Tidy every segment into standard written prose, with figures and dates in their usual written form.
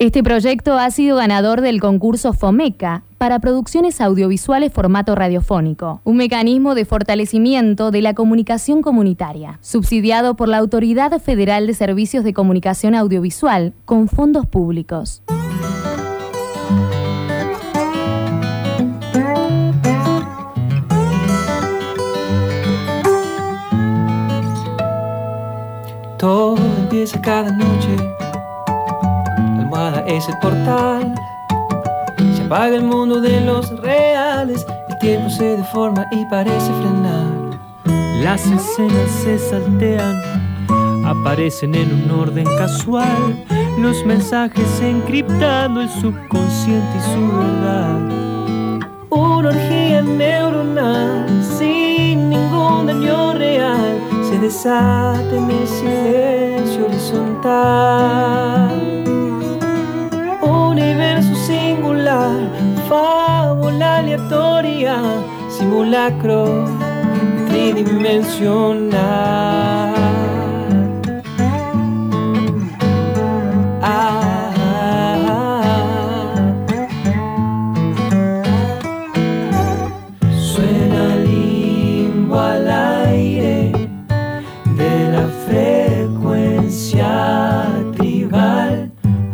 Este proyecto ha sido ganador del concurso FOMECA para producciones audiovisuales formato radiofónico, un mecanismo de fortalecimiento de la comunicación comunitaria, subsidiado por la Autoridad Federal de Servicios de Comunicación Audiovisual con fondos públicos. Todo empieza cada noche, la almohada es el portal. Se apaga el mundo de los reales, el tiempo se deforma y parece frenar. Las escenas se saltean, aparecen en un orden casual, los mensajes encriptando el subconsciente y su verdad. Una orgía neuronal sin ningún daño real se desata en el silencio horizontal. Universo singular, fábula aleatoria, simulacro tridimensional. Suena limbo al aire de la frecuencia tribal.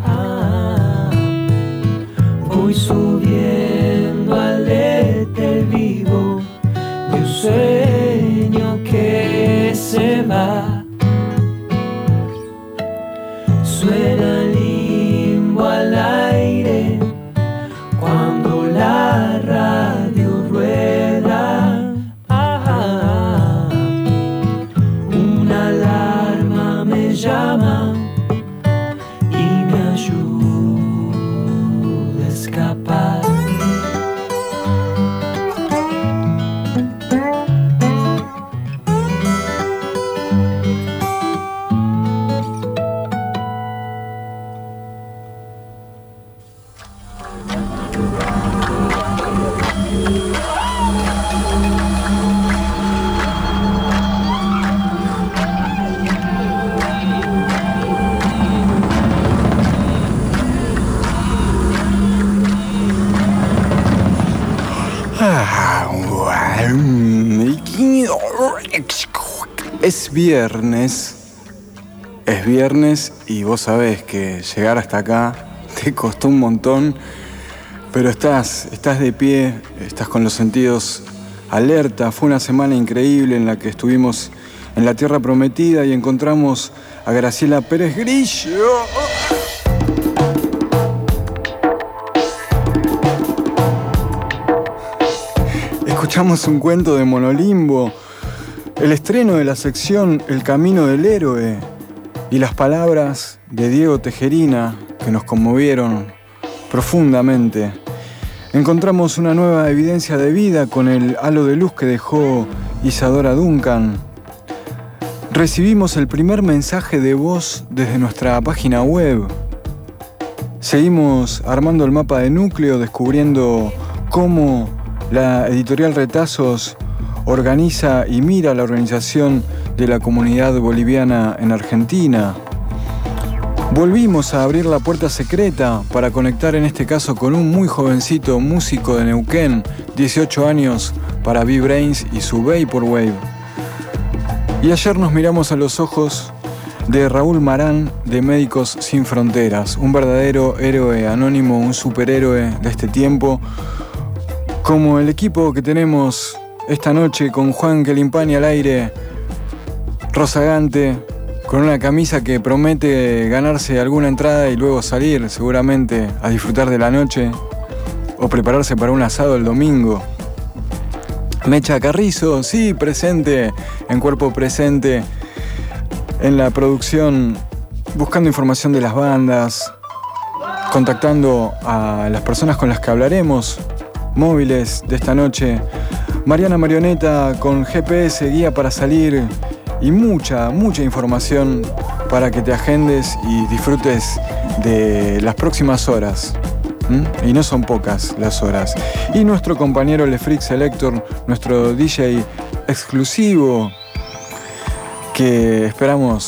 Voy subiendo al éter vivo de un sueño que se va. Suena limbo al aire cuando la radio rueda. Una alarma me llama y me ayuda a escapar. Es viernes y vos sabés que llegar hasta acá te costó un montón, pero estás de pie, estás con los sentidos alerta. Fue una semana increíble en la que estuvimos en la Tierra Prometida y encontramos a Graciela Pérez Grillo. Escuchamos un cuento de Monolimbo, el estreno de la sección El Camino del Héroe y las palabras de Diego Tejerina que nos conmovieron profundamente. Encontramos una nueva evidencia de vida con el halo de luz que dejó Isadora Duncan. Recibimos el primer mensaje de voz desde nuestra página web. Seguimos armando el mapa de núcleo, descubriendo cómo la editorial Retazos organiza y mira la organización de la comunidad boliviana en Argentina. Volvimos a abrir la puerta secreta para conectar en este caso con un muy jovencito músico de Neuquén, 18 años, para V-Brains y su Vaporwave. Y ayer nos miramos a los ojos de Raúl Marán de Médicos Sin Fronteras, un verdadero héroe anónimo, un superhéroe de este tiempo, como el equipo que tenemos esta noche con Juan Quelimpani al aire, rozagante, con una camisa que promete ganarse alguna entrada y luego salir seguramente a disfrutar de la noche o prepararse para un asado el domingo. Mecha Carrizo, sí, presente, en cuerpo presente, en la producción, buscando información de las bandas, contactando a las personas con las que hablaremos, móviles de esta noche. Mariana Marioneta con GPS, guía para salir y mucha información para que te agendes y disfrutes de las próximas horas. Y no son pocas las horas. Y nuestro compañero Le Freak Selector, nuestro DJ exclusivo, que esperamos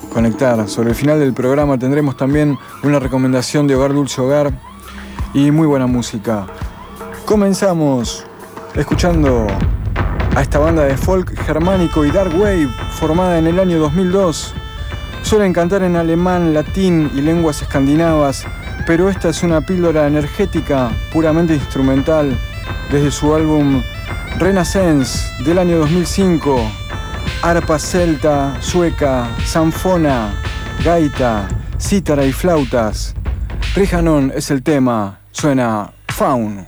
conectar. Sobre el final del programa tendremos también una recomendación de Hogar Dulce Hogar y muy buena música. Comenzamos escuchando a esta banda de folk germánico y dark wave formada en el año 2002. Suelen cantar en alemán, latín y lenguas escandinavas, pero esta es una píldora energética puramente instrumental desde su álbum Renaissance del año 2005. Arpa celta, sueca, sanfona, gaita, cítara y flautas. Rijanon es el tema, suena Faun.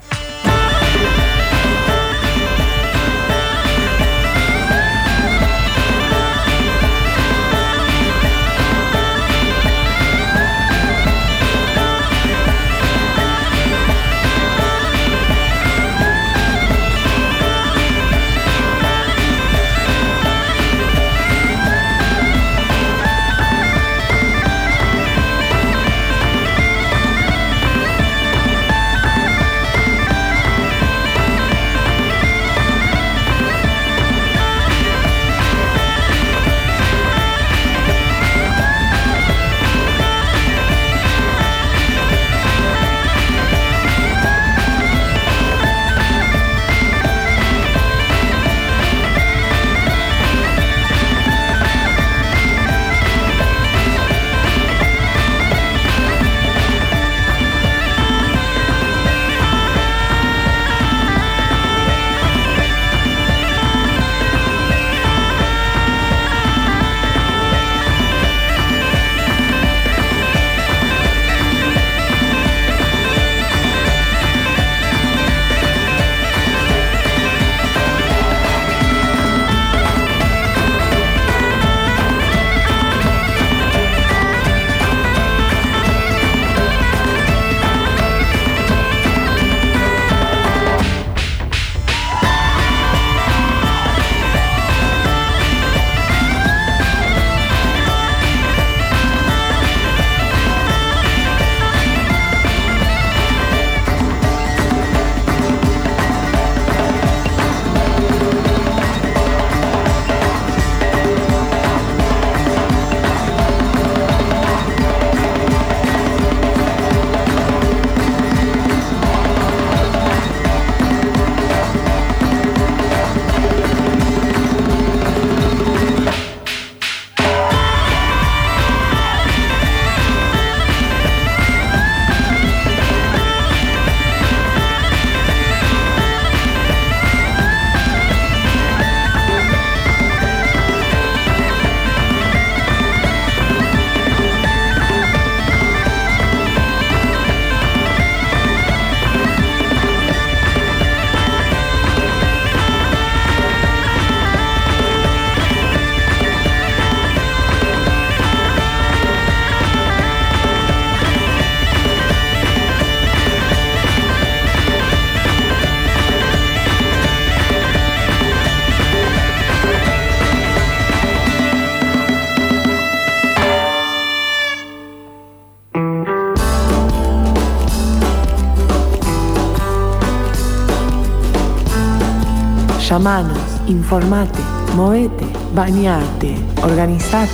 Llamanos, informate, movete, bañate, organizate.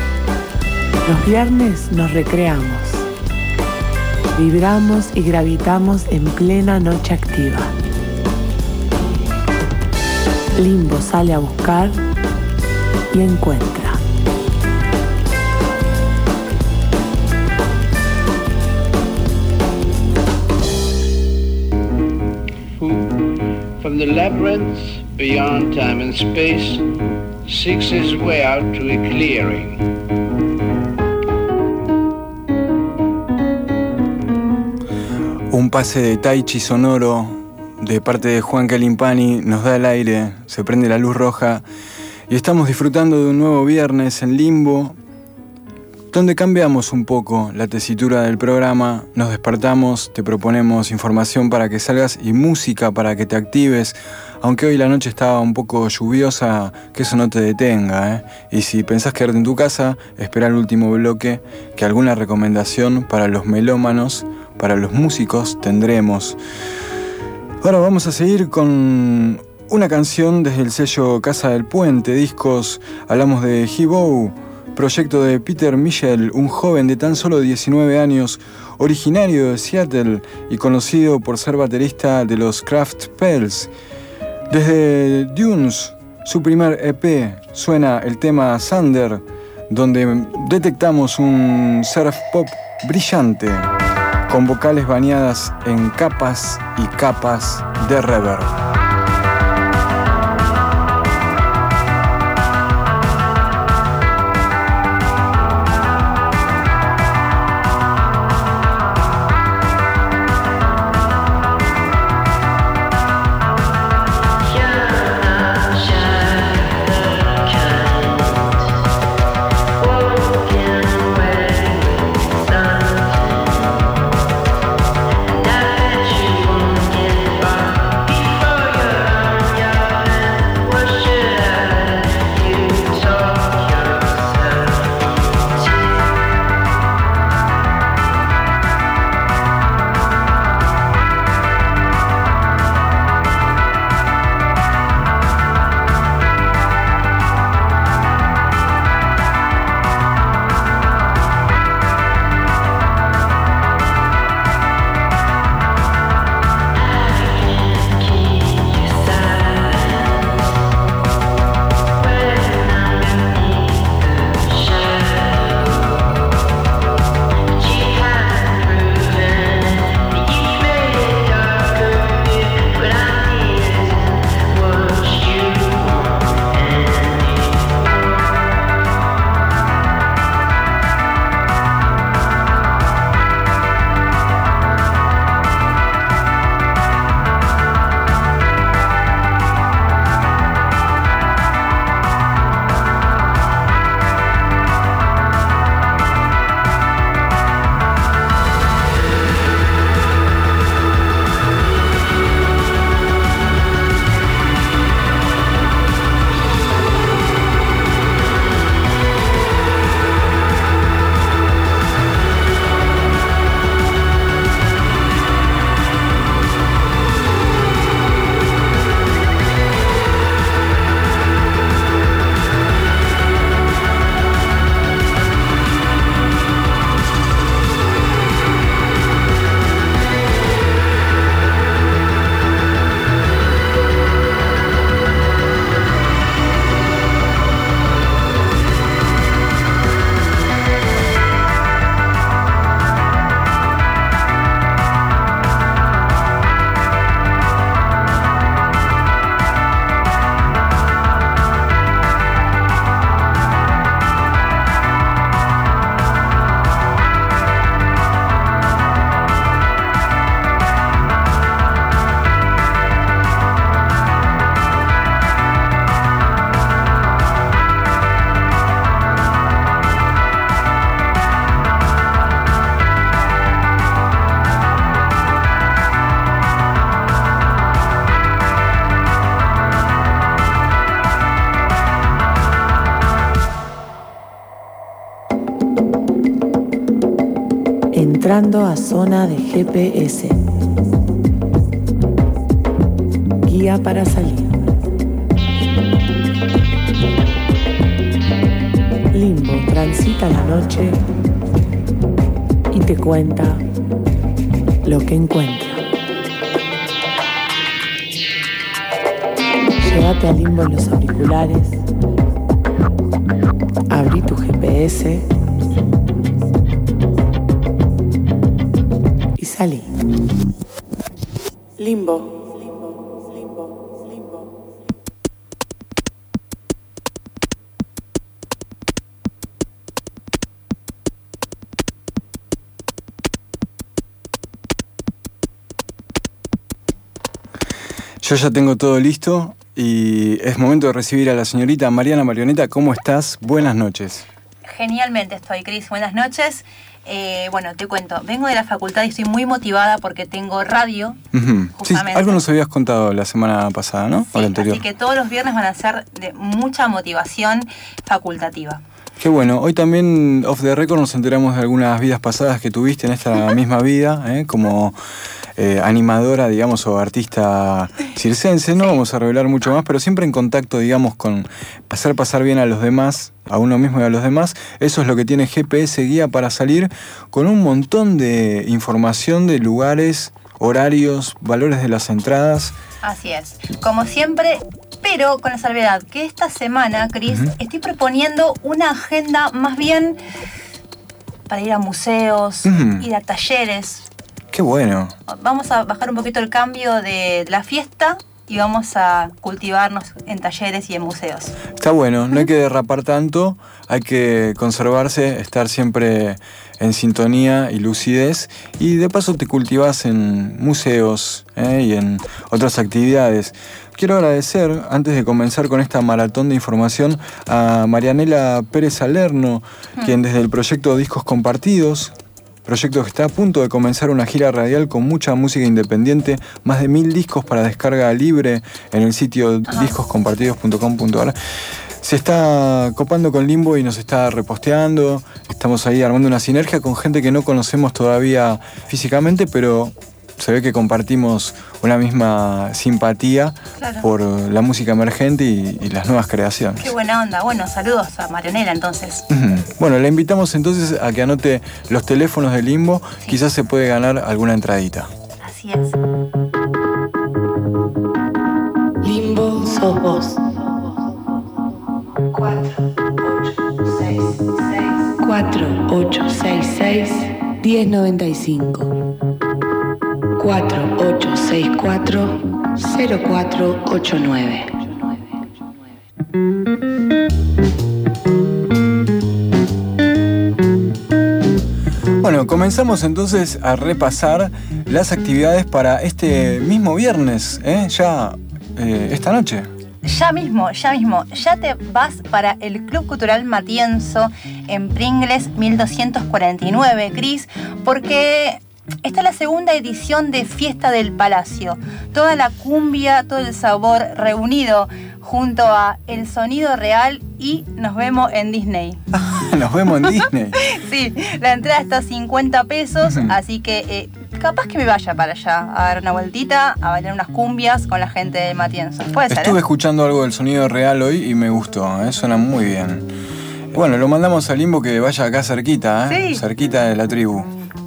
Los viernes nos recreamos. Vibramos y gravitamos en plena noche activa. Limbo sale a buscar y encuentra. From the labyrinth beyond time and space seeks his way out to a clearing. Un pase de tai chi sonoro de parte de Juan Calimpani nos da el aire, se prende la luz roja y estamos disfrutando de un nuevo viernes en Limbo, donde cambiamos un poco la tesitura del programa, nos despertamos, te proponemos información para que salgas y música para que te actives, aunque hoy la noche estaba un poco lluviosa, que eso no te detenga, ¿eh? Y si pensás quedarte en tu casa, espera el último bloque, que alguna recomendación para los melómanos, para los músicos tendremos. Ahora vamos a seguir con una canción desde el sello Casa del Puente Discos. Hablamos de He-Bow, proyecto de Peter Michel, un joven de tan solo 19 años, originario de Seattle y conocido por ser baterista de los Craft Pels. Desde Dunes, su primer EP, suena el tema Thunder, donde detectamos un surf pop brillante, con vocales bañadas en capas y capas de reverb. Entrando a zona de GPS. Guía para salir. Limbo transita la noche y te cuenta lo que encuentra. Llévate a Limbo en los auriculares, abrí tu GPS y salí. Limbo. Yo ya tengo todo listo y es momento de recibir a la señorita Mariana Marioneta. ¿Cómo estás? Buenas noches. Genialmente estoy, Cris. Buenas noches. Bueno, te cuento. Vengo de la facultad y estoy muy motivada porque tengo radio. Justamente. Sí, algo nos habías contado la semana pasada, ¿no? Sí, o la anterior. Así que todos los viernes van a ser de mucha motivación facultativa. Qué bueno. Hoy también, off the record, nos enteramos de algunas vidas pasadas que tuviste en esta misma vida, como animadora, digamos, o artista circense. No vamos a revelar mucho más, pero siempre en contacto, digamos, con hacer pasar bien a los demás, a uno mismo y a los demás. Eso es lo que tiene GPS Guía para Salir, con un montón de información de lugares, horarios, valores de las entradas. Así es, como siempre, pero con la salvedad que esta semana, Cris, estoy proponiendo una agenda más bien para ir a museos, ir a talleres. ¡Qué bueno! Vamos a bajar un poquito el cambio de la fiesta y vamos a cultivarnos en talleres y en museos. Está bueno, no hay que derrapar tanto, hay que conservarse, estar siempre en sintonía y lucidez, y de paso te cultivas en museos y en otras actividades. Quiero agradecer, antes de comenzar con esta maratón de información, a Marianela Pérez Salerno, quien desde el proyecto Discos Compartidos, proyecto que está a punto de comenzar una gira radial con mucha música independiente, más de 1000 discos para descarga libre en el sitio discoscompartidos.com.ar. Se está copando con Limbo y nos está reposteando. Estamos ahí armando una sinergia con gente que no conocemos todavía físicamente, pero se ve que compartimos una misma simpatía por la música emergente y las nuevas creaciones. Qué buena onda. Bueno, saludos a Marianela entonces. Bueno, la invitamos entonces a que anote los teléfonos de Limbo. Sí. Quizás se puede ganar alguna entradita. Así es. Limbo sos vos. 4866-1095. 4864-0489. Bueno, comenzamos entonces a repasar las actividades para este mismo viernes, esta noche. Ya mismo, ya te vas para el Club Cultural Matienzo en Pringles 1249, Cris, porque esta es la segunda edición de Fiesta del Palacio. Toda la cumbia, todo el sabor reunido junto a el sonido real y nos vemos en Disney. ¿Nos vemos en Disney? Sí, la entrada está a 50 pesos, así que capaz que me vaya para allá a dar una vueltita, a bailar unas cumbias con la gente de Matienzo. Puede ser. Estuve escuchando algo del sonido real hoy y me gustó, suena muy bien. Bueno, lo mandamos a Limbo que vaya acá cerquita, Sí. Cerquita de la tribu.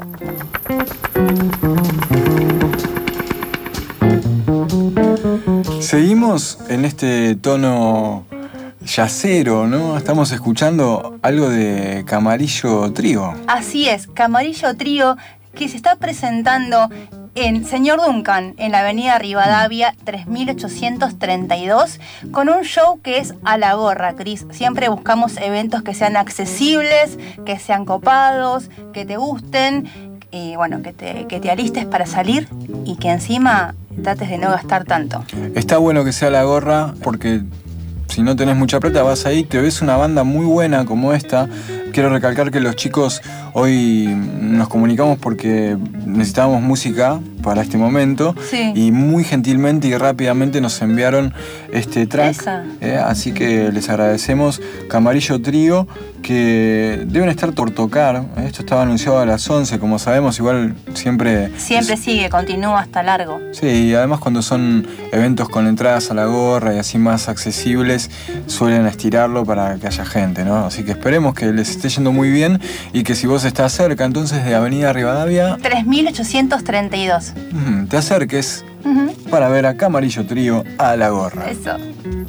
Seguimos en este tono yacero, ¿no? Estamos escuchando algo de Camarillo Trío. Así es, Camarillo Trío, que se está presentando en Señor Duncan, en la avenida Rivadavia 3832, con un show que es a la gorra, Cris. Siempre buscamos eventos que sean accesibles, que sean copados, que te gusten, y bueno, que te alistes para salir y que encima trates de no gastar tanto. Está bueno que sea la gorra porque si no tenés mucha plata vas ahí, te ves una banda muy buena como esta. Quiero recalcar que los chicos hoy nos comunicamos porque necesitábamos música para este momento, sí. Y muy gentilmente y rápidamente nos enviaron este track, así que les agradecemos. Camarillo Trío, que deben estar por tocar, esto estaba anunciado a las 11, como sabemos, igual siempre sigue, continúa hasta largo. Sí, y además cuando son eventos con entradas a la gorra y así más accesibles, suelen estirarlo para que haya gente, ¿no? Así que esperemos que les esté yendo muy bien y que si vos estás cerca entonces de Avenida Rivadavia 3832, te acerques para ver a Camarillo Trío a la gorra. Eso.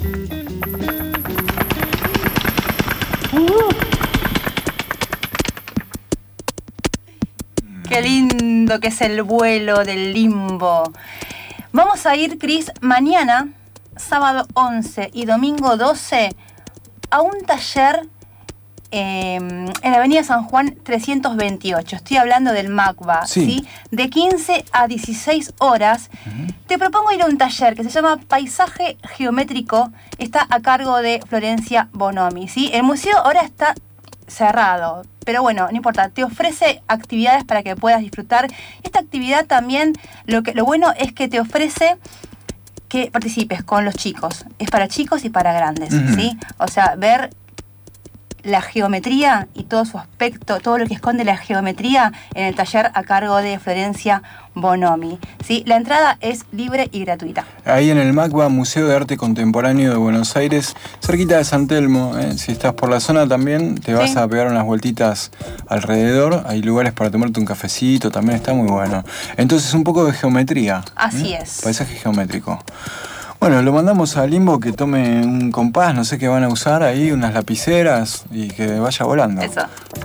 Qué lindo que es el vuelo del Limbo. Vamos a ir, Cris, mañana, sábado 11 y domingo 12, a un taller en la avenida San Juan 328. Estoy hablando del MACBA, ¿sí? De 15 a 16 horas. Te propongo ir a un taller que se llama Paisaje Geométrico. Está a cargo de Florencia Bonomi, ¿sí? El museo ahora está cerrado, pero bueno, no importa, te ofrece actividades para que puedas disfrutar. Esta actividad también, lo bueno es que te ofrece que participes con los chicos. Es para chicos y para grandes, ¿sí? O sea, ver la geometría y todo su aspecto, todo lo que esconde la geometría en el taller a cargo de Florencia Bonomi. ¿Sí? La entrada es libre y gratuita. Ahí en el MACBA, Museo de Arte Contemporáneo de Buenos Aires, cerquita de San Telmo. Si estás por la zona también, te vas a pegar unas vueltitas alrededor. Hay lugares para tomarte un cafecito, también está muy bueno. Entonces, un poco de geometría. Así es. Paisaje geométrico. Bueno, lo mandamos a Limbo que tome un compás, no sé qué van a usar ahí, unas lapiceras y que vaya volando. Eso.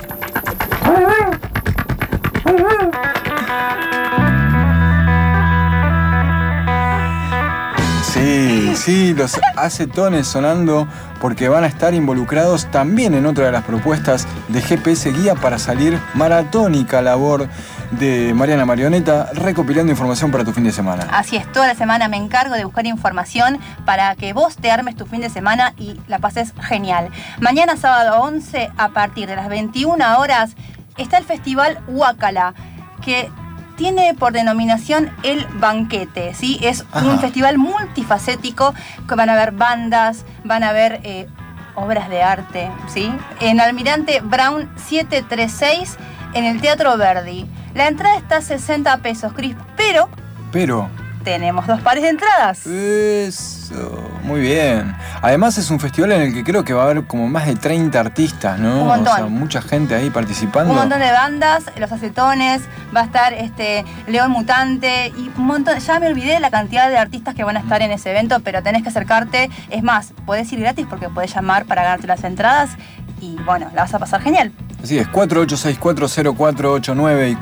Sí, los acetones sonando porque van a estar involucrados también en otra de las propuestas de GPS Guía para salir, maratónica labor de Mariana Marioneta, recopilando información para tu fin de semana. Así es, toda la semana me encargo de buscar información para que vos te armes tu fin de semana y la pases genial. Mañana sábado 11, a partir de las 21 horas, está el Festival Huácala, que tiene por denominación El Banquete, ¿sí? Es un festival multifacético, que van a haber bandas, van a haber obras de arte, ¿sí? En Almirante Brown 736, en el Teatro Verdi. La entrada está a 60 pesos, Cris, pero tenemos 2 pares de entradas. Eso, muy bien. Además es un festival en el que creo que va a haber como más de 30 artistas, ¿no? Un montón. O sea, mucha gente ahí participando. Un montón de bandas, Los Acetones, va a estar León Mutante y un montón. Ya me olvidé la cantidad de artistas que van a estar en ese evento, pero tenés que acercarte. Es más, podés ir gratis porque podés llamar para ganarte las entradas y bueno, la vas a pasar genial. Así es, 48640489 y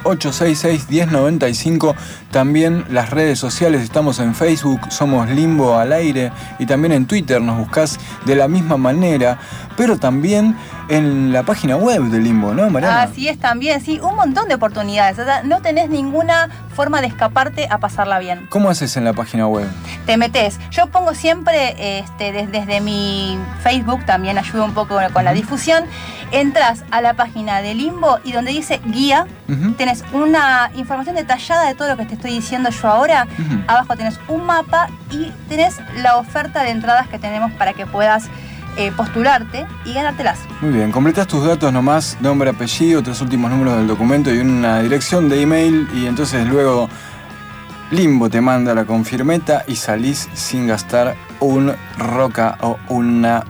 48661095. También las redes sociales, estamos en Facebook, somos Limbo al Aire, y también en Twitter nos buscás de la misma manera, pero también en la página web de Limbo, ¿no, Mariana? Así es también, sí, un montón de oportunidades. O sea, no tenés ninguna forma de escaparte a pasarla bien. ¿Cómo haces en la página web? Te metés. Yo pongo siempre desde mi Facebook, también ayudo un poco con la difusión. Entras a la página de Limbo y donde dice guía, tenés una información detallada de todo lo que te estoy diciendo yo ahora. Abajo tenés un mapa y tenés la oferta de entradas que tenemos para que puedas postularte y ganártelas. Muy bien, completás tus datos nomás, nombre, apellido, 3 últimos números del documento y una dirección de email, y entonces luego Limbo te manda la confirmeta y salís sin gastar un roca o una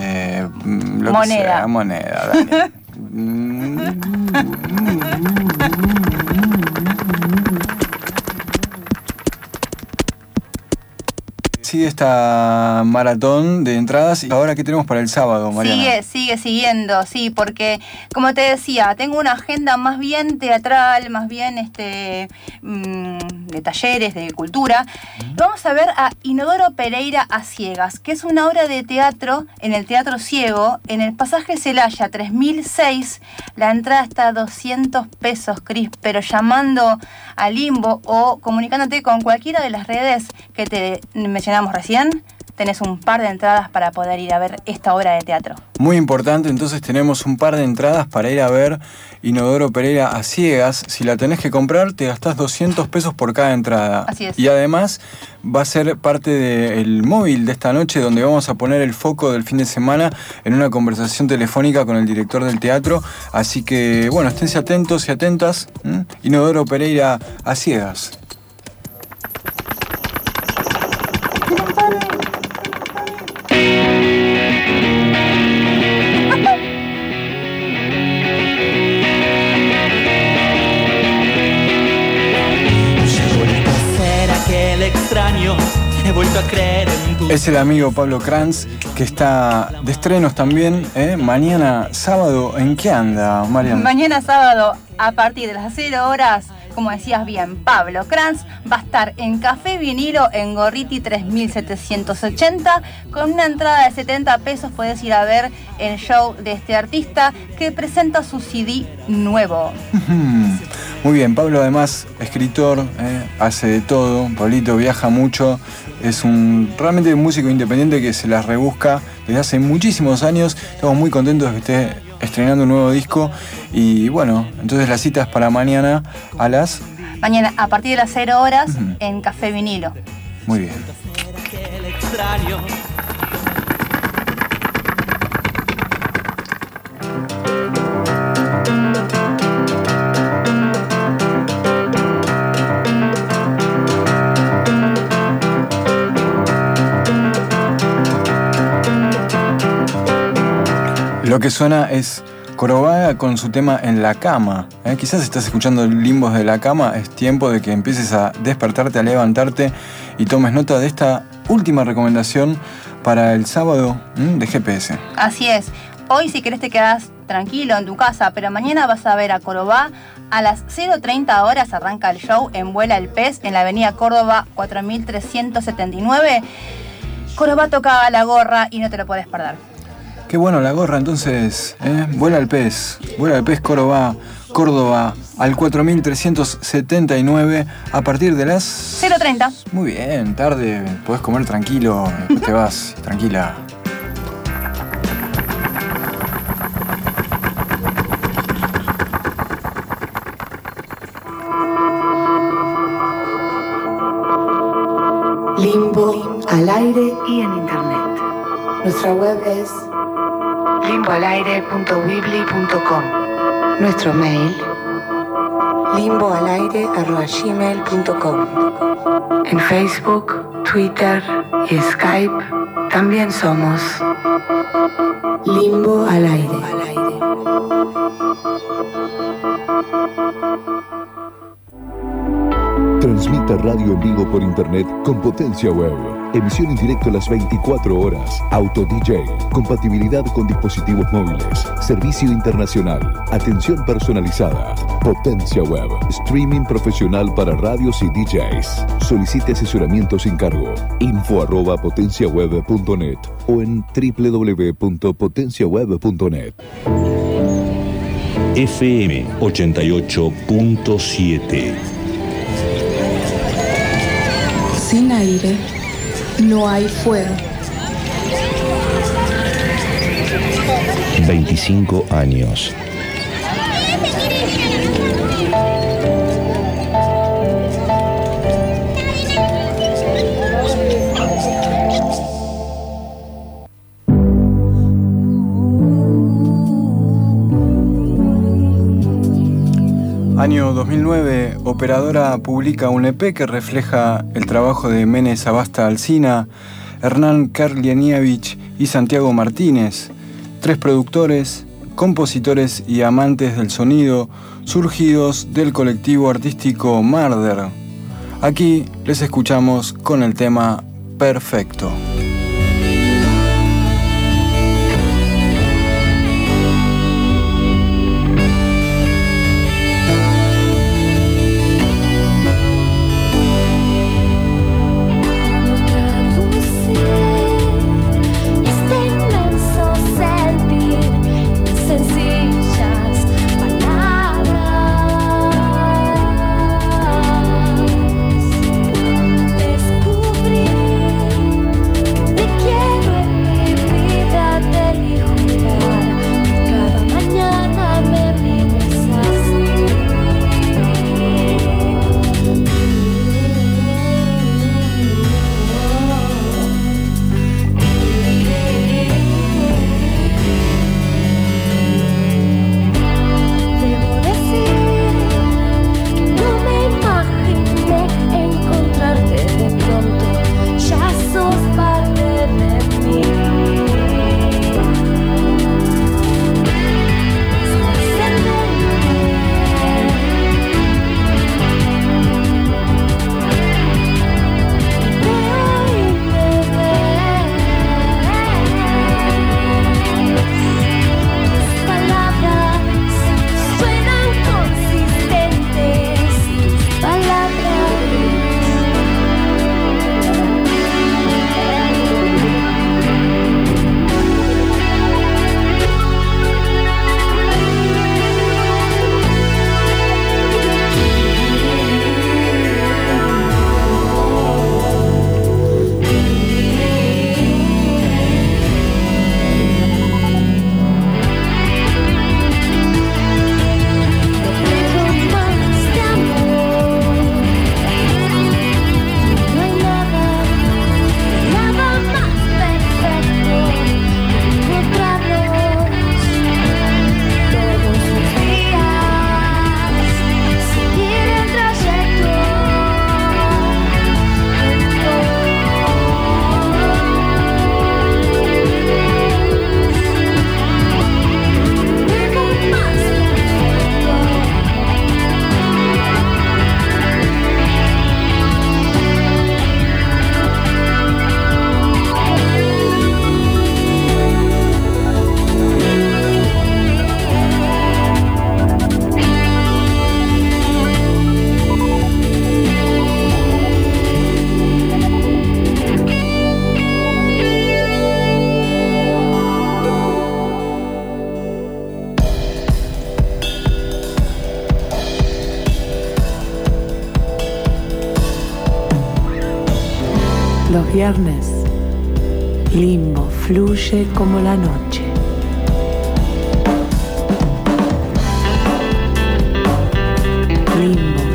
moneda. Moneda, Dani. Sigue esta maratón de entradas. ¿Y ahora qué tenemos para el sábado, Mariana? Sigue siguiendo, sí, porque como te decía, tengo una agenda más bien teatral, más bien de talleres, de cultura. Vamos a ver a Inodoro Pereira a Ciegas, que es una obra de teatro en el Teatro Ciego, en el Pasaje Celaya 3006. La entrada está a 200 pesos, Cris, pero llamando a Limbo o comunicándote con cualquiera de las redes que te mencionamos recién, tenés un par de entradas para poder ir a ver esta obra de teatro. Muy importante, entonces tenemos un par de entradas para ir a ver Inodoro Pereira a Ciegas. Si la tenés que comprar, te gastás 200 pesos por cada entrada. Así es. Y además va a ser parte del móvil de esta noche, donde vamos a poner el foco del fin de semana en una conversación telefónica con el director del teatro. Así que, bueno, esténse atentos y atentas. Inodoro Pereira a Ciegas. He vuelto a creer en tu... Es el amigo Pablo Kranz, que está de estrenos también. Mañana sábado, ¿en qué anda, Mariana? Mañana sábado, a partir de las 0 horas, como decías bien, Pablo Kranz va a estar en Café Vinilo en Gorriti 3780. Con una entrada de 70 pesos puedes ir a ver el show de este artista que presenta su CD nuevo. Muy bien, Pablo además escritor, hace de todo. Pablito viaja mucho, es realmente un músico independiente que se las rebusca desde hace muchísimos años. Estamos muy contentos de que esté estrenando un nuevo disco. Y bueno, entonces la cita es para mañana Mañana a partir de las 0 horas en Café Vinilo. Muy bien. Lo que suena es Corobá con su tema En la cama. Quizás estás escuchando Limbos de la cama, es tiempo de que empieces a despertarte, a levantarte y tomes nota de esta última recomendación para el sábado de GPS. Así es. Hoy si querés te quedás tranquilo en tu casa, pero mañana vas a ver a Corobá. A las 0:30 horas arranca el show en Vuela el Pez en la avenida Córdoba 4379. Corobá toca La Gorra y no te lo puedes perder. Qué bueno La Gorra, entonces, Vuela el Pez Corobá, Córdoba, al 4379 a partir de las 0:30. Muy bien, tarde, podés comer tranquilo, después te vas, tranquila. Limbo al aire y en internet. Nuestra web es limboalaire.weebly.com. Nuestro mail limboalaire@gmail.com. En Facebook, Twitter y Skype también somos Limbo al aire. Transmita radio en vivo por internet con Potencia Web. Emisión en directo las 24 horas. Auto DJ. Compatibilidad con dispositivos móviles. Servicio internacional. Atención personalizada. Potencia Web. Streaming profesional para radios y DJs. Solicite asesoramiento sin cargo. info@potenciaweb.net o en www.potenciaweb.net. FM 88.7. Sin aire no hay fuego. 25 años. Año 2009, Operadora publica un EP que refleja el trabajo de Menes Abasta Alsina, Hernán Karlienievich y Santiago Martínez, 3 productores, compositores y amantes del sonido surgidos del colectivo artístico Murder. Aquí les escuchamos con el tema Perfecto. Los viernes, Limbo fluye como la noche. Limbo.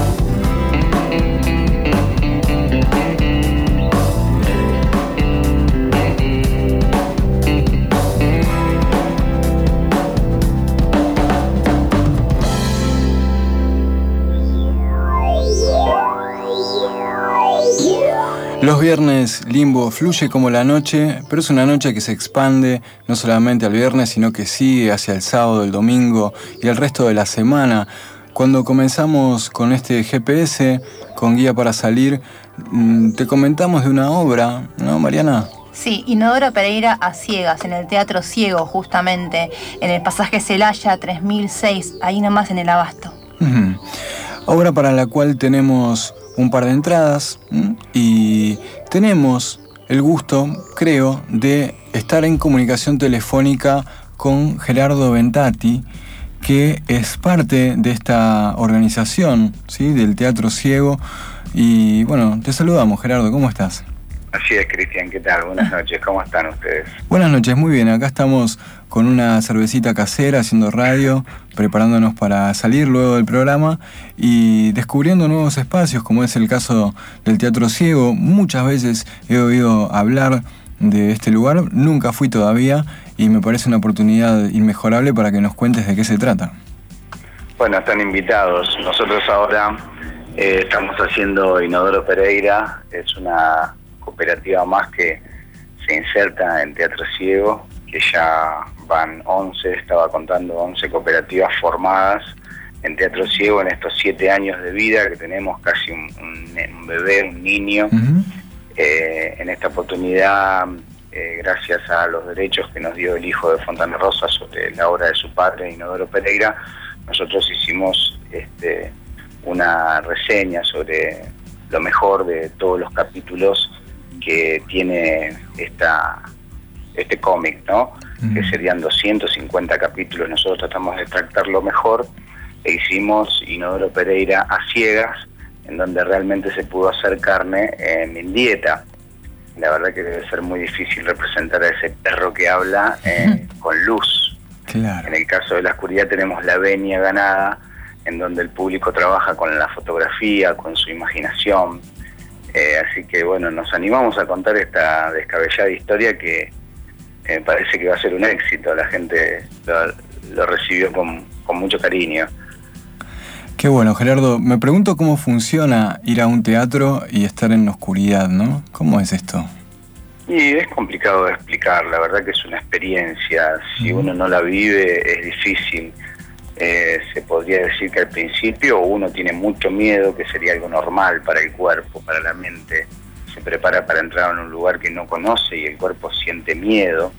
Los viernes, Limbo fluye como la noche, pero es una noche que se expande no solamente al viernes, sino que sigue hacia el sábado, el domingo y el resto de la semana. Cuando comenzamos con este GPS, con Guía para Salir, te comentamos de una obra, ¿no, Mariana? Sí, Inodoro Pereira a ciegas, en el Teatro Ciego, justamente, en el pasaje Celaya 3006, ahí nomás en el Abasto. Obra para la cual tenemos un par de entradas y tenemos el gusto, creo, de estar en comunicación telefónica con Gerardo Bentati, que es parte de esta organización, ¿sí?, del Teatro Ciego. Y bueno, te saludamos, Gerardo, ¿cómo estás? Así es, Cristian, ¿qué tal? Buenas noches, ¿cómo están ustedes? Buenas noches, muy bien, acá estamos con una cervecita casera, haciendo radio, preparándonos para salir luego del programa y descubriendo nuevos espacios, como es el caso del Teatro Ciego. Muchas veces he oído hablar de este lugar, nunca fui todavía y me parece una oportunidad inmejorable para que nos cuentes de qué se trata. Bueno, están invitados. Nosotros ahora estamos haciendo Inodoro Pereira, es una cooperativa más que se inserta en Teatro Ciego, que ya van 11, estaba contando 11 cooperativas formadas en Teatro Ciego en estos 7 años de vida que tenemos, casi un bebé, un niño. En esta oportunidad, gracias a los derechos que nos dio el hijo de Fontana Rosa sobre la obra de su padre, Inodoro Pereira, nosotros hicimos una reseña sobre lo mejor de todos los capítulos que tiene este cómic, ¿no? Que serían 250 capítulos. Nosotros tratamos de extractar lo mejor e hicimos Inodoro Pereira a ciegas, en donde realmente se pudo hacer carne en dieta. La verdad que debe ser muy difícil representar a ese perro que habla con luz. Claro. En el caso de la oscuridad tenemos la venia ganada, en donde el público trabaja con la fotografía, con su imaginación. Así que bueno, nos animamos a contar esta descabellada historia que parece que va a ser un éxito. La gente lo recibió con mucho cariño. Qué bueno, Gerardo. Me pregunto cómo funciona ir a un teatro y estar en la oscuridad, ¿no? ¿Cómo es esto? Y es complicado de explicar, la verdad que es una experiencia. Si uno no la vive es difícil. Se podría decir que al principio uno tiene mucho miedo, que sería algo normal para el cuerpo, para la mente. Se prepara para entrar en un lugar que no conoce y el cuerpo siente miedo.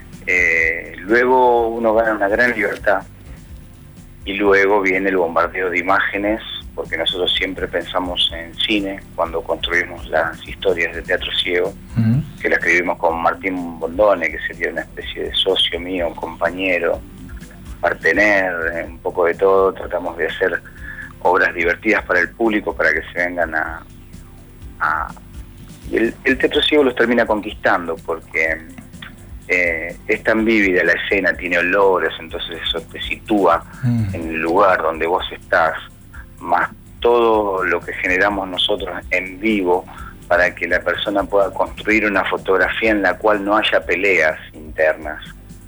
Luego uno gana una gran libertad y luego viene el bombardeo de imágenes, porque nosotros siempre pensamos en cine cuando construimos las historias de Teatro Ciego, que la escribimos con Martín Bondone, que sería una especie de socio mío, un compañero, partener, un poco de todo. Tratamos de hacer obras divertidas para el público, para que se vengan y el Teatro Ciego los termina conquistando, porque es tan vívida la escena, tiene olores, entonces eso te sitúa en el lugar donde vos estás, más todo lo que generamos nosotros en vivo para que la persona pueda construir una fotografía en la cual no haya peleas internas.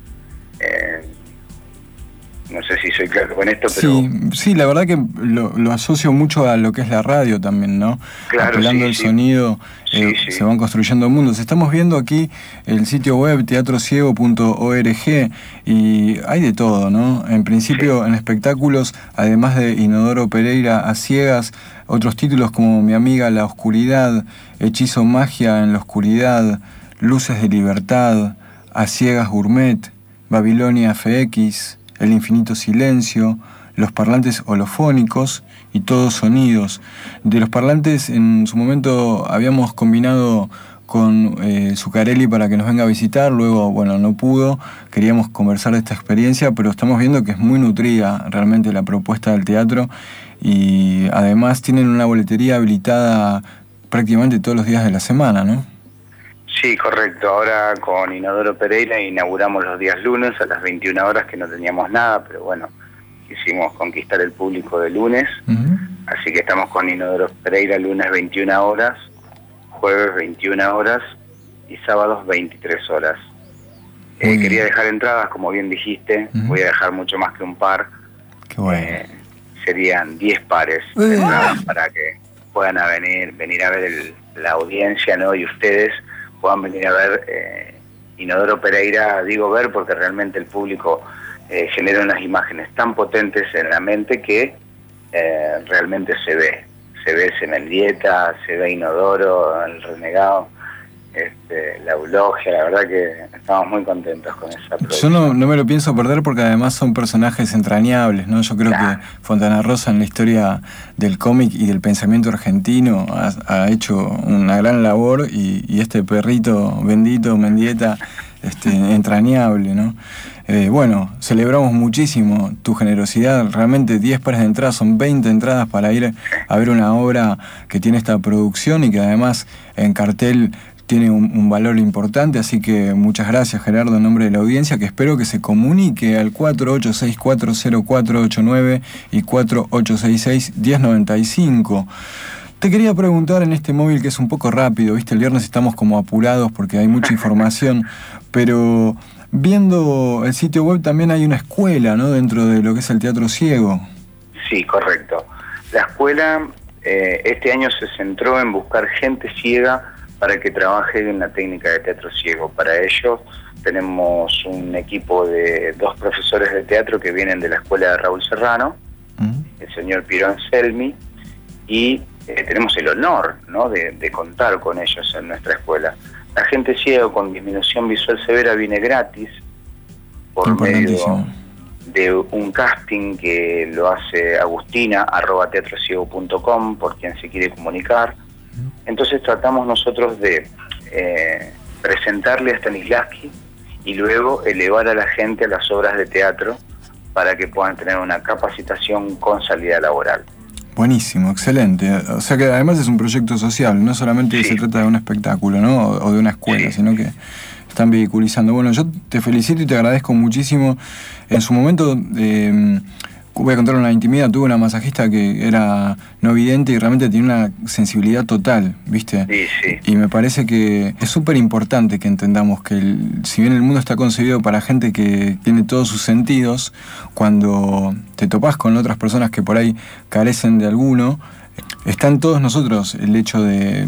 No sé si soy claro con esto, pero... Sí, la verdad que lo asocio mucho a lo que es la radio también, ¿no? Claro, apelando el sonido, se van construyendo mundos. Estamos viendo aquí el sitio web teatrociego.org y hay de todo, ¿no? En principio, en espectáculos, además de Inodoro Pereira a ciegas, otros títulos como Mi amiga la oscuridad, Hechizo magia en la oscuridad, Luces de libertad, A ciegas gourmet, Babilonia FX, El infinito silencio, Los parlantes holofónicos y Todos sonidos. De los parlantes en su momento habíamos combinado con Zuccarelli para que nos venga a visitar, luego bueno, no pudo, queríamos conversar de esta experiencia, pero estamos viendo que es muy nutrida realmente la propuesta del teatro y además tienen una boletería habilitada prácticamente todos los días de la semana, ¿no? Sí, correcto. Ahora con Inodoro Pereira inauguramos los días lunes a las 21 horas, que no teníamos nada, pero bueno, quisimos conquistar el público de lunes. Así que estamos con Inodoro Pereira lunes 21 horas, jueves 21 horas y sábados 23 horas. Quería dejar entradas, como bien dijiste, voy a dejar mucho más que un par. Qué bueno. Serían 10 pares de entradas para que puedan venir a ver la audiencia, ¿no? Y ustedes puedan venir a ver Inodoro Pereira. Digo ver porque realmente el público genera unas imágenes tan potentes en la mente que realmente se ve Mendieta, se ve Inodoro, el Renegado, la Eulogia. La verdad que estamos muy contentos con esa producción. Yo no me lo pienso perder porque además son personajes entrañables, ¿no? Yo creo que Fontana Rosa en la historia del cómic y del pensamiento argentino ha hecho una gran labor y este perrito bendito, Mendieta, entrañable, ¿no? Bueno, celebramos muchísimo tu generosidad. Realmente 10 pares de entradas, son 20 entradas para ir a ver una obra que tiene esta producción y que además en cartel tiene un valor importante. Así que muchas gracias, Gerardo, en nombre de la audiencia, que espero que se comunique al 48640489 y 4866-1095. Te quería preguntar en este móvil, que es un poco rápido, ¿viste? El viernes estamos como apurados porque hay mucha información, pero viendo el sitio web también hay una escuela, ¿no? Dentro de lo que es el teatro ciego. Sí, correcto. La escuela este año se centró en buscar gente ciega para que trabaje en la técnica de teatro ciego. Para ello tenemos un equipo de 2 profesores de teatro que vienen de la escuela de Raúl Serrano, el señor Piero Anselmi, y tenemos el honor, ¿no?, de contar con ellos en nuestra escuela. La gente ciega con disminución visual severa viene gratis por medio de un casting que lo hace Agustina, @teatrociego.com, por quien se quiere comunicar. Entonces tratamos nosotros de presentarle a Stanislavski y luego elevar a la gente a las obras de teatro para que puedan tener una capacitación con salida laboral. Buenísimo, excelente. O sea que además es un proyecto social, no solamente se trata de un espectáculo, ¿no? O de una escuela, sino que están vehiculizando. Bueno, yo te felicito y te agradezco muchísimo. En su momento, voy a contar una intimidad, tuve una masajista que era no vidente y realmente tiene una sensibilidad total, ¿viste? Sí. Y me parece que es súper importante que entendamos que si bien el mundo está concebido para gente que tiene todos sus sentidos, cuando te topás con otras personas que por ahí carecen de alguno, está en todos nosotros el hecho de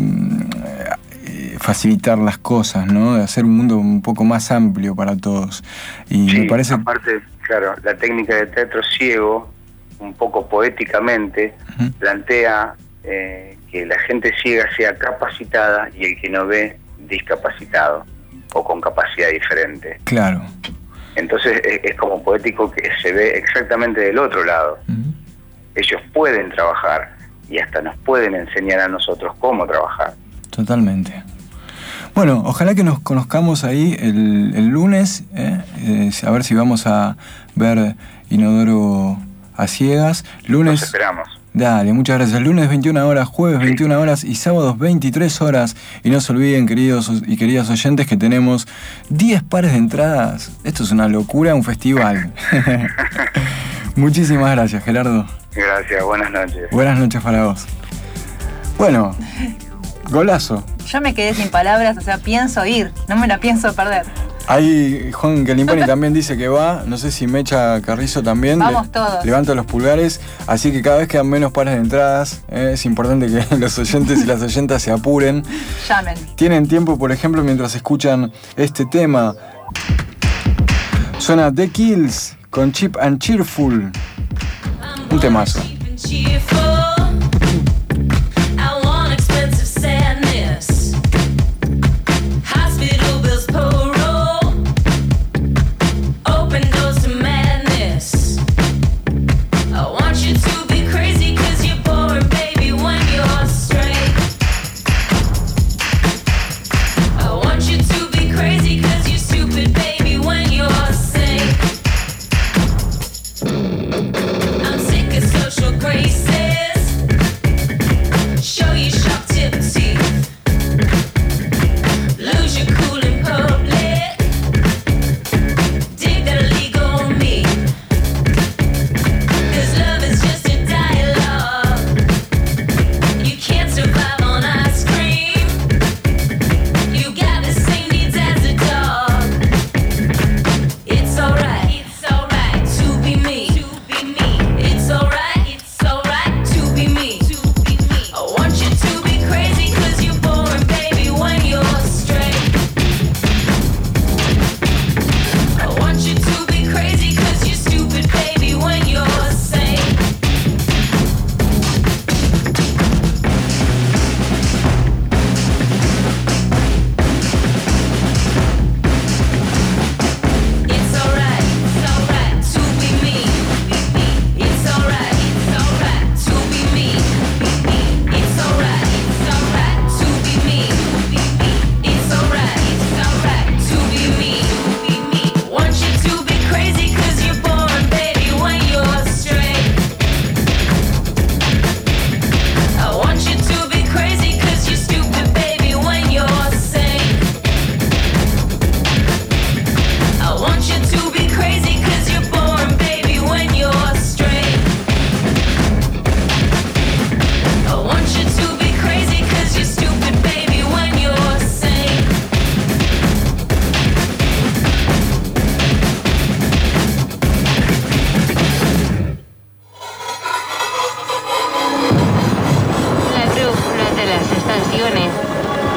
facilitar las cosas, ¿no? De hacer un mundo un poco más amplio para todos. Y me parece... Aparte, claro, la técnica de teatro ciego, un poco poéticamente, plantea que la gente ciega sea capacitada y el que no ve, discapacitado o con capacidad diferente. Claro. Entonces es como poético que se ve exactamente del otro lado. Ellos pueden trabajar y hasta nos pueden enseñar a nosotros cómo trabajar. Totalmente. Bueno, ojalá que nos conozcamos ahí el lunes, a ver si vamos a ver Inodoro a ciegas. Lunes. Nos esperamos. Dale, muchas gracias. Lunes 21 horas, jueves 21 horas y sábados 23 horas. Y no se olviden, queridos y queridas oyentes, que tenemos 10 pares de entradas. Esto es una locura, un festival. Muchísimas gracias, Gerardo. Gracias, buenas noches. Buenas noches para vos. Bueno, golazo. Yo me quedé sin palabras, o sea, pienso ir, no me la pienso perder. Ahí Juan Galimponi también dice que va, no sé si Mecha Carrizo también. Vamos todos. Levanta los pulgares, así que cada vez quedan menos pares de entradas. Es importante que los oyentes y las oyentas se apuren. Llamen. Tienen tiempo, por ejemplo, mientras escuchan este tema. Suena The Kills con Cheap and Cheerful. Un temazo. I'm sick of social graces.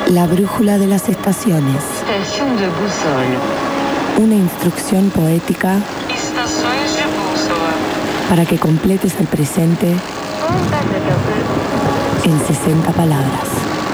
La brújula de las estaciones. Estación de bússola. Una instrucción poética Estações de bússola. para que completes el presente en 60 palabras.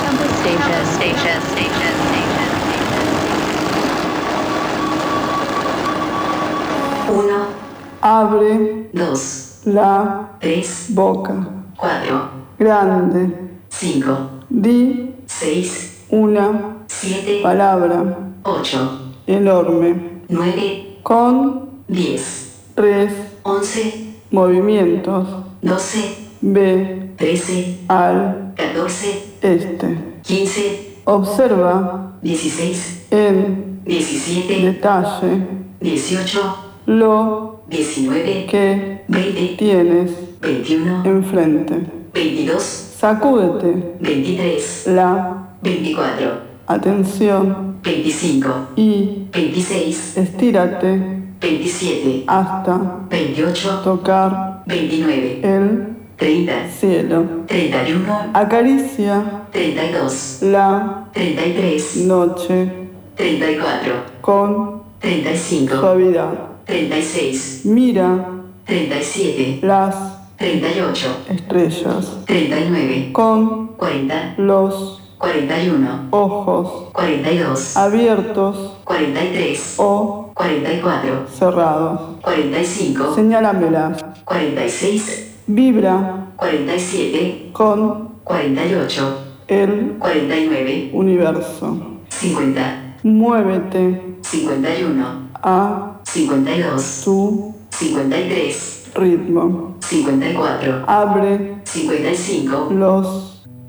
Uno. Abre 2. la 3. boca. 4. Grande. 5. Di 6. una 7. palabra. 8. Enorme. 9. Con 10. 3 11. movimientos. 12. Ve 13. al 14. este. 15. Observa 16. en 17. detalle 18. lo 19. que 20. tienes 21. enfrente. 22. Sacúdete 23. la 24. atención 25. y 26. estírate 27. hasta 28. tocar 29. el 30. cielo. 31. Acaricia 32. la 33. noche 34. con 35. suavidad. 36. Mira 37. las 38. estrellas 39. con 40. los 41. ojos 42. abiertos 43. o 44. cerrados. 45. Señálamelas. 46. Vibra 47. con 48. el 49. universo. 50. Muévete 51. a 52. tu 53. ritmo. 54. Abre 55. los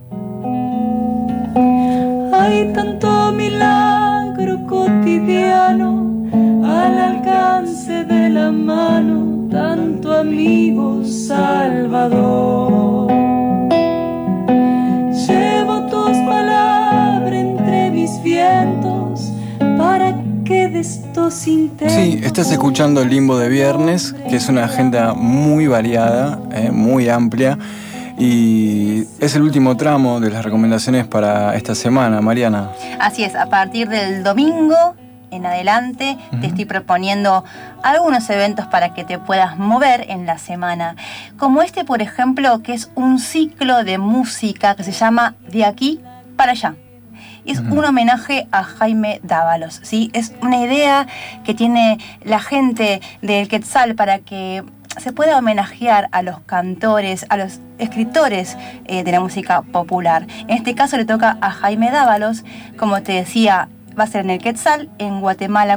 Hay tanto milagro cotidiano al alcance de la mano, tanto amigo salvador. Llevo tus palabras entre mis vientos para que de estos intentos. Sí, estás escuchando el Limbo de Viernes, que es una agenda muy variada, muy amplia. Y es el último tramo de las recomendaciones para esta semana, Mariana. Así es, a partir del domingo en adelante te estoy proponiendo algunos eventos para que te puedas mover en la semana. Como este, por ejemplo, que es un ciclo de música que se llama De Aquí para Allá. Es un homenaje a Jaime Dávalos, ¿sí? Es una idea que tiene la gente del Quetzal para que se pueda homenajear a los cantores, a los escritores de la música popular. En este caso le toca a Jaime Dávalos, como te decía, va a ser en el Quetzal, en Guatemala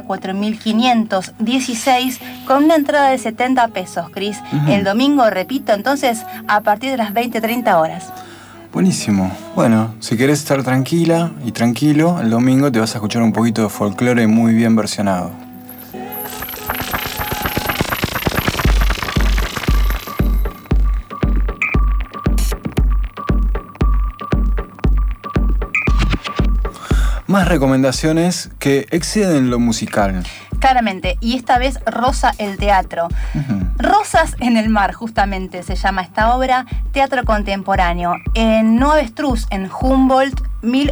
4516, con una entrada de 70 pesos, Cris. El domingo, repito, entonces, a partir de las 20-30 horas. Buenísimo. Bueno, si querés estar tranquila y tranquilo, el domingo te vas a escuchar un poquito de folclore muy bien versionado. Más recomendaciones que exceden lo musical. Claramente, y esta vez Rosa el teatro. Rosas en el mar, justamente se llama esta obra, teatro contemporáneo. En No Avestruz, en Humboldt,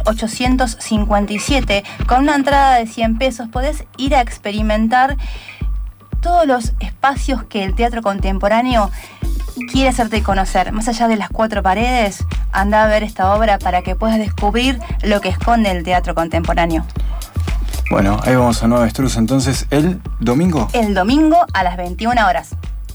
1857, con una entrada de 100 pesos, podés ir a experimentar todos los espacios que el teatro contemporáneo quiere hacerte conocer. Más allá de las cuatro paredes, anda a ver esta obra para que puedas descubrir lo que esconde el teatro contemporáneo. Bueno, ahí vamos a No Avestruz entonces el domingo. El domingo a las 21 horas.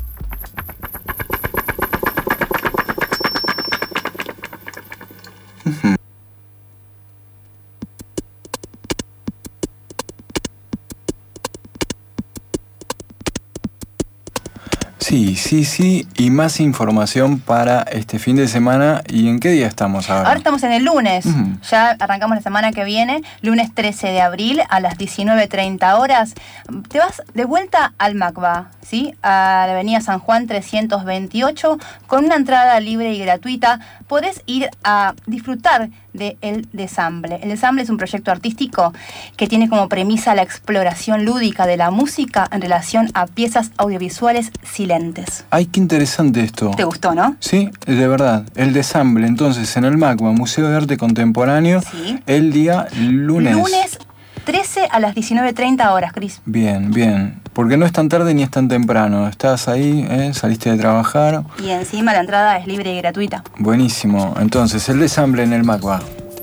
Sí, y más información para este fin de semana. ¿Y en qué día estamos ahora? Ahora estamos en el lunes, ya arrancamos la semana que viene, lunes 13 de abril a las 19:30 horas. Te vas de vuelta al MACBA, ¿sí? A la avenida San Juan 328, con una entrada libre y gratuita. podés ir a disfrutar de El Desamble. El Desamble es un proyecto artístico que tiene como premisa la exploración lúdica de la música en relación a piezas audiovisuales silentes. Ay, qué interesante esto. ¿Te gustó, no? Sí, de verdad. El Desamble, entonces, en el MACBA, Museo de Arte Contemporáneo, sí. El día lunes. Lunes 13 a las 19:30 horas, Cris. Bien, bien. Porque no es tan tarde ni es tan temprano. Estás ahí, saliste de trabajar. Y encima la entrada es libre y gratuita. Buenísimo. Entonces, El Desamble en el MACBA.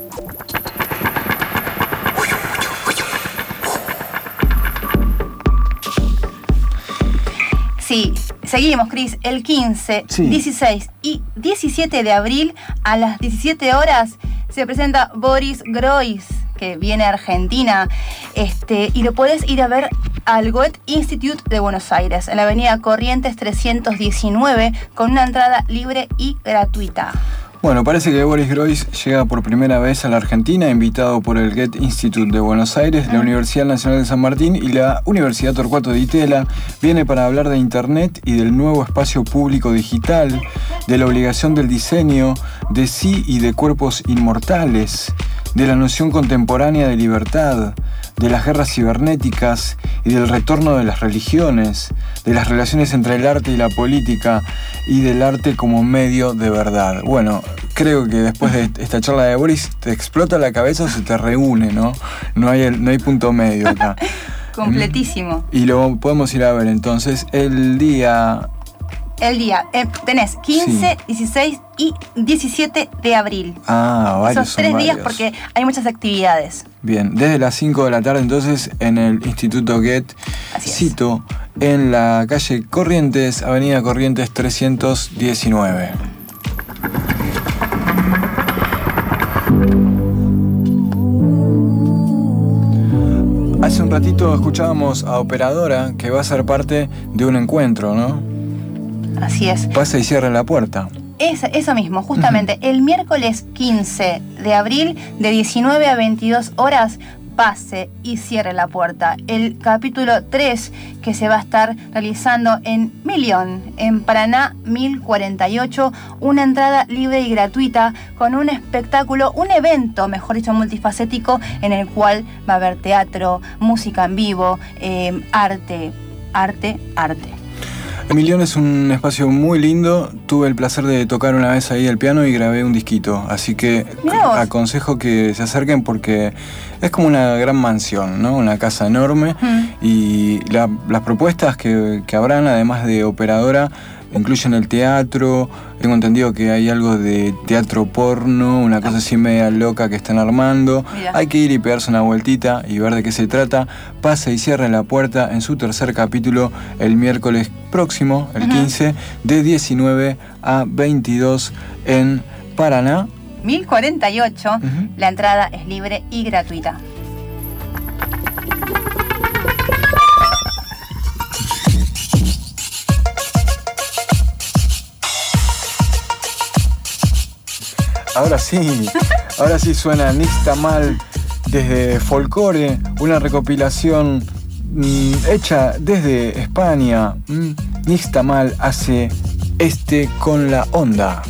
Sí, seguimos, Cris. El 15, sí. 16 y 17 de abril a las 17 horas se presenta Boris Groys, que viene a Argentina, y lo podés ir a ver al Goethe Institute de Buenos Aires, en la avenida Corrientes 319, con una entrada libre y gratuita. Bueno, parece que Boris Groys llega por primera vez a la Argentina, invitado por el Goethe Institute de Buenos Aires, la Universidad Nacional de San Martín y la Universidad Torcuato Di Tella. Viene para hablar de Internet y del nuevo espacio público digital, de la obligación del diseño, de sí y de cuerpos inmortales, de la noción contemporánea de libertad, de las guerras cibernéticas y del retorno de las religiones, de las relaciones entre el arte y la política y del arte como medio de verdad. Bueno, creo que después de esta charla de Boris te explota la cabeza o se te reúne, ¿no? No hay punto medio acá. Completísimo. Y lo podemos ir a ver entonces el día... Tenés 15, sí. 16 y 17 de abril. Varios. Esos 3 días porque hay muchas actividades. Bien, desde las 5 de la tarde entonces en el Instituto Goethe, cito en la calle Corrientes, avenida Corrientes 319. Hace un ratito escuchábamos a Operadora, que va a ser parte de un encuentro, ¿no? Así es. Pasa y cierra la puerta. Eso mismo, justamente. El miércoles 15 de abril, de 19 a 22 horas, pase y cierre la puerta. El capítulo 3 que se va a estar realizando en Milión, en Paraná 1048, una entrada libre y gratuita con un espectáculo, un evento, mejor dicho, multifacético, en el cual va a haber teatro, música en vivo, arte. Milión es un espacio muy lindo. Tuve el placer de tocar una vez ahí el piano y grabé un disquito. Así que aconsejo que se acerquen porque es como una gran mansión, ¿no? Una casa enorme. Y las propuestas que habrán, además de Operadora, incluyen el teatro. Tengo entendido que hay algo de teatro porno, una cosa así media loca que están armando. Mira. Hay que ir y pegarse una vueltita y ver de qué se trata. Pasa y cierra la puerta en su tercer capítulo el miércoles próximo, el 15, de 19 a 22 en Paraná 1048. La entrada es libre y gratuita. Ahora sí suena Nixtamal desde Folklore, una recopilación hecha desde España. Nixtamal hace con la onda.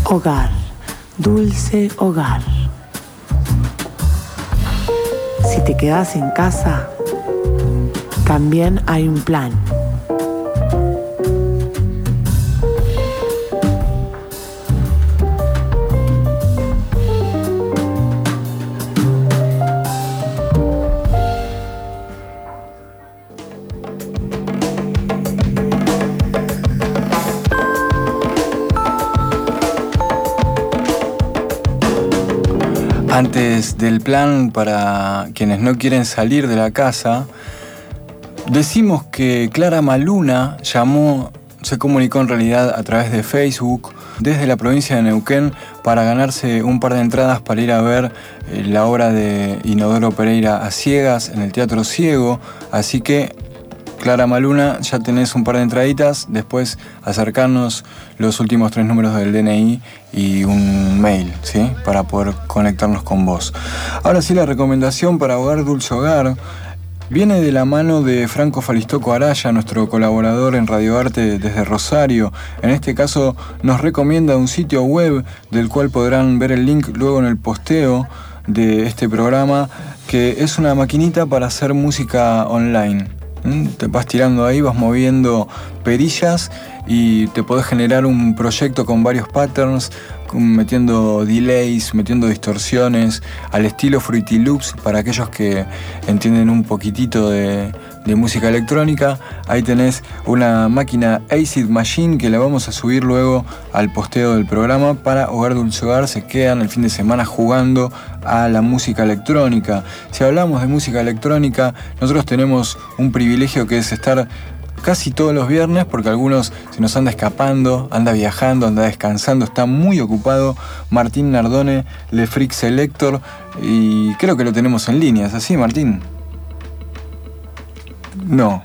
Hogar, dulce hogar. Si te quedas en casa, también hay un plan. Antes del plan, para quienes no quieren salir de la casa, decimos que Clara Maluna se comunicó en realidad a través de Facebook desde la provincia de Neuquén para ganarse un par de entradas para ir a ver la obra de Inodoro Pereira a ciegas en el Teatro Ciego. Así que, Clara Maluna, ya tenés un par de entraditas. Después acercarnos los últimos 3 números del DNI y un mail, ¿sí? Para poder conectarnos con vos. Ahora sí, la recomendación para Hogar Dulce Hogar viene de la mano de Franco Falistoco Araya, nuestro colaborador en Radio Arte desde Rosario. En este caso nos recomienda un sitio web del cual podrán ver el link luego en el posteo de este programa, que es una maquinita para hacer música online. Te vas tirando ahí, vas moviendo perillas y te podés generar un proyecto con varios patterns, metiendo delays, metiendo distorsiones, al estilo Fruity Loops para aquellos que entienden un poquitito de música electrónica. Ahí tenés una máquina Acid Machine que la vamos a subir luego al posteo del programa para Hogar Dulce Hogar. Se quedan el fin de semana jugando a la música electrónica. Si hablamos de música electrónica, nosotros tenemos un privilegio que es estar casi todos los viernes, porque algunos se nos anda escapando, anda viajando, anda descansando, está muy ocupado Martín Nardone, Le Freak Selector, y creo que lo tenemos en línea. ¿Es así, Martín? No.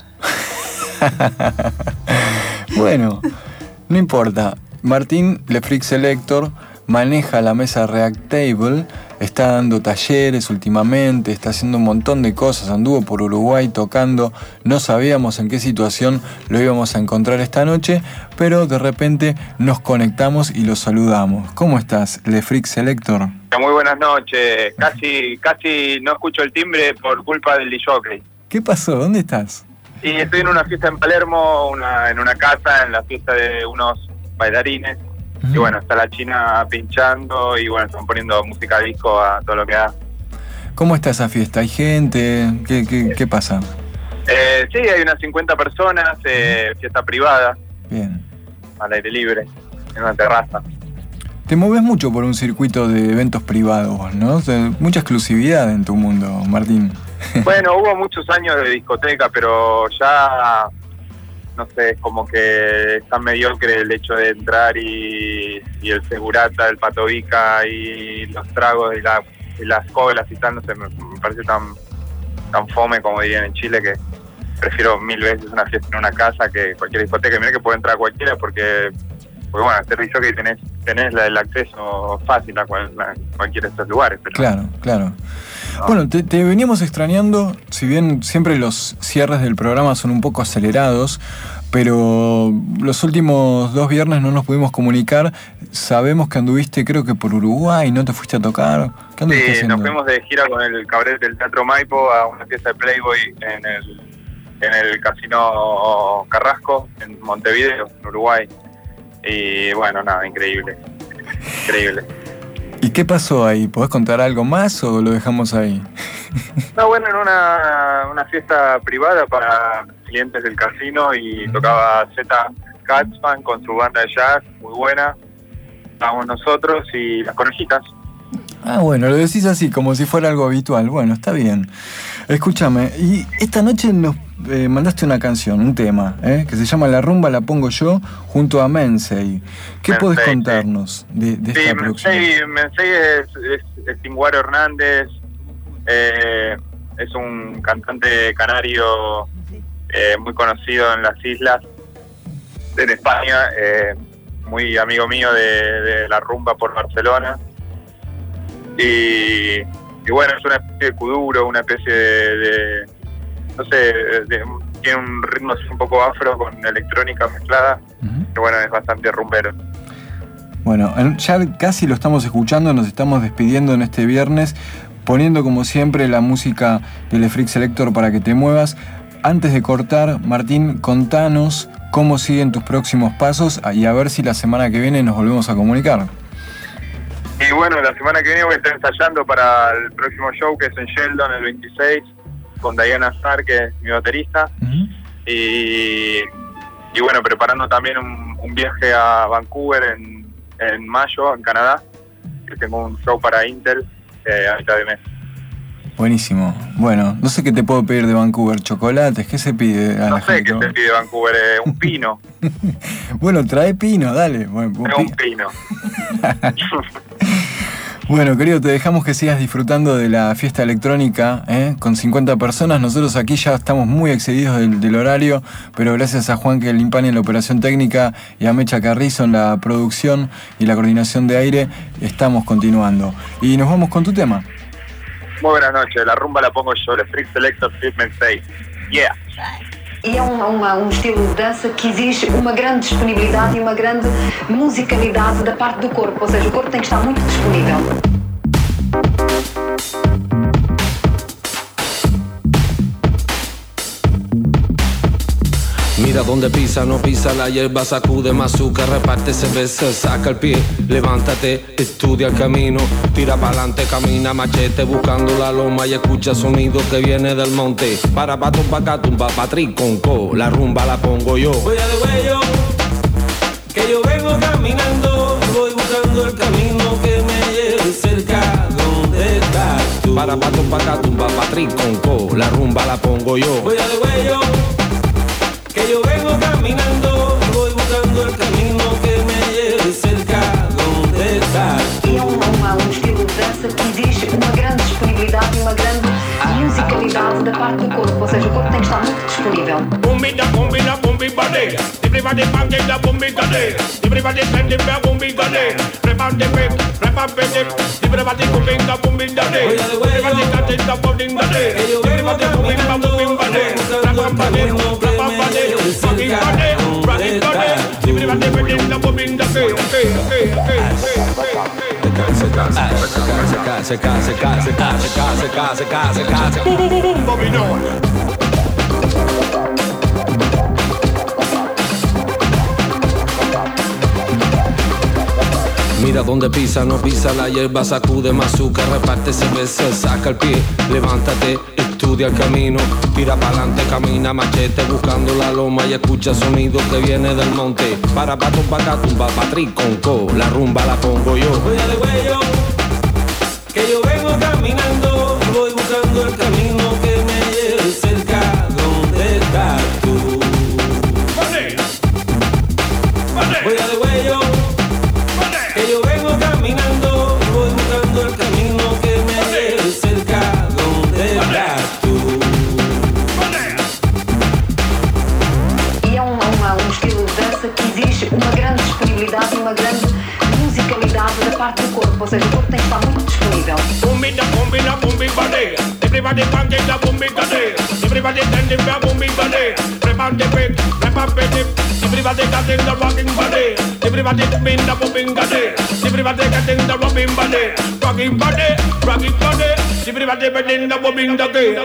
Bueno, no importa. Martín, Le Freak Selector, maneja la mesa Reactable, está dando talleres últimamente, está haciendo un montón de cosas, anduvo por Uruguay tocando, no sabíamos en qué situación lo íbamos a encontrar esta noche, pero de repente nos conectamos y lo saludamos. ¿Cómo estás, Le Freak Selector? Muy buenas noches, casi no escucho el timbre por culpa del DJ. ¿Qué pasó? ¿Dónde estás? Y estoy en una fiesta en Palermo, en una casa, en la fiesta de unos bailarines. Y bueno, está la China pinchando y bueno, están poniendo música disco a todo lo que da. ¿Cómo está esa fiesta? ¿Hay gente? ¿Qué pasa? Sí, hay unas 50 personas, fiesta privada. Bien. Al aire libre, en una terraza. Te mueves mucho por un circuito de eventos privados, ¿no? O sea, mucha exclusividad en tu mundo, Martín. Bueno, hubo muchos años de discoteca, pero ya... no sé, es como que es tan mediocre el hecho de entrar y el segurata, el patovica y los tragos y las colas y tal, no sé, me parece tan fome, como dirían en Chile, que prefiero 1000 veces una fiesta en una casa que cualquier discoteca. Mira que puede entrar cualquiera porque bueno, este jockey tenés el acceso fácil a cualquiera de estos lugares. Pero claro. No. Bueno, te veníamos extrañando, si bien siempre los cierres del programa son un poco acelerados, pero los últimos 2 viernes no nos pudimos comunicar. Sabemos que anduviste, creo que por Uruguay, ¿no te fuiste a tocar? ¿Qué anduviste haciendo? Nos fuimos de gira con el cabaret del Teatro Maipo a una fiesta de Playboy en el Casino Carrasco, en Montevideo, en Uruguay. Y bueno, nada, increíble. ¿Y qué pasó ahí? ¿Podés contar algo más o lo dejamos ahí? No, bueno, en una fiesta privada para clientes del casino y tocaba Z Katzman con su banda de jazz, muy buena. Estábamos nosotros y las Conejitas. Ah, bueno, lo decís así, como si fuera algo habitual. Bueno, está bien. Escúchame, y esta noche nos mandaste una canción, un tema, que se llama La Rumba La Pongo Yo, junto a Mensei. ¿Qué podés contarnos de esta producción? Mensei es Tinguaro Hernández, es un cantante canario muy conocido en las islas, en España, muy amigo mío de la rumba por Barcelona. Y bueno, es una especie de kuduro, una especie de no sé, tiene un ritmo un poco afro con electrónica mezclada, que bueno, es bastante rumbero. Bueno, ya casi lo estamos escuchando, nos estamos despidiendo en este viernes, poniendo como siempre la música del Freak Selector para que te muevas. Antes de cortar, Martín, contanos cómo siguen tus próximos pasos y a ver si la semana que viene nos volvemos a comunicar. Y bueno, la semana que viene voy a estar ensayando para el próximo show, que es en Sheldon el 26, con Diana Starr, que es mi baterista. Uh-huh. Y bueno, preparando también un viaje a Vancouver en mayo, en Canadá, que tengo un show para Intel a mitad de mes. Buenísimo. Bueno, no sé qué te puedo pedir de Vancouver. ¿Chocolates? ¿Qué se pide a la gente? No sé qué se pide de Vancouver. Un pino. Bueno, trae pino, dale. Bueno, un pino. Bueno, querido, te dejamos que sigas disfrutando de la fiesta electrónica, con 50 personas. Nosotros aquí ya estamos muy excedidos del horario, pero gracias a Juan Limpani en la operación técnica y a Mecha Carrizo en la producción y la coordinación de aire, estamos continuando. Y nos vamos con tu tema. Muy buenas noches, la rumba la pongo yo, el Freak Selector Treatment 6. Yeah! E é estilo de dança que exige uma grande disponibilidade e uma grande musicalidade da parte do corpo, ou seja, o corpo tem que estar muito disponível. Mira donde pisa, no pisa la hierba, sacude más azúcar, reparte cerveza, saca el pie, levántate, estudia el camino, tira pa'lante, camina machete, buscando la loma y escucha sonido que viene del monte. Para tumba, patri con co, la rumba la pongo yo. Voy a de huello, que yo vengo caminando, voy buscando el camino que me lleve cerca donde estás tú. Para tumba, patri con co, la rumba la pongo yo. Voy a de huello, que yo vengo caminando, voy buscando el camino que me lleve cerca donde estás. E é estilo de dança que exige uma grande disponibilidade e uma grande musicalidade da parte do corpo, ou seja, o corpo tem que estar muito disponível. Everybody banging the boom big day. Everybody sending the boom big day. Prepare the beat, everybody cooking the boom big day. Everybody cutting the boom big day. Everybody moving the boom big day. Rocking body, everybody making the boom big day. Mira donde pisa, no pisa la hierba, sacude más azúcar, reparte cerveza, saca el pie, levántate, estudia el camino, tira pa'lante, camina machete, buscando la loma y escucha sonido que viene del monte. Para tumba, patri con co, la rumba la pongo yo. Voy a de huello, que yo vengo caminando, voy buscando el camino que me lleve cerca donde estás tú. Voy a de huello, que yo vengo caminando, voy buscando el camino que me lleve cerca donde estás tú. E é estilo de dança que exige uma grande disponibilidade e uma grande musicalidade da parte do corpo, ou seja, o corpo tem que estar muito disponível. Everybody banging the boom big day. Everybody sending the boom big day. Prepare the beat, everybody cutting the rocking body. Everybody moving the boom big day. Everybody cutting the rocking body. Rocking body. Everybody bending the boom big day.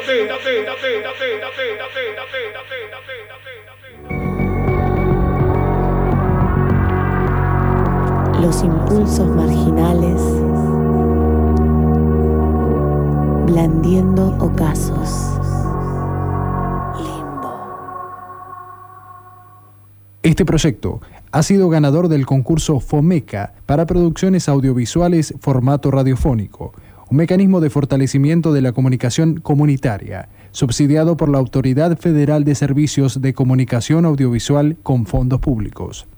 Los impulsos marginales blandiendo ocasos. Este proyecto ha sido ganador del concurso FOMECA para producciones audiovisuales formato radiofónico, un mecanismo de fortalecimiento de la comunicación comunitaria, subsidiado por la Autoridad Federal de Servicios de Comunicación Audiovisual con fondos públicos.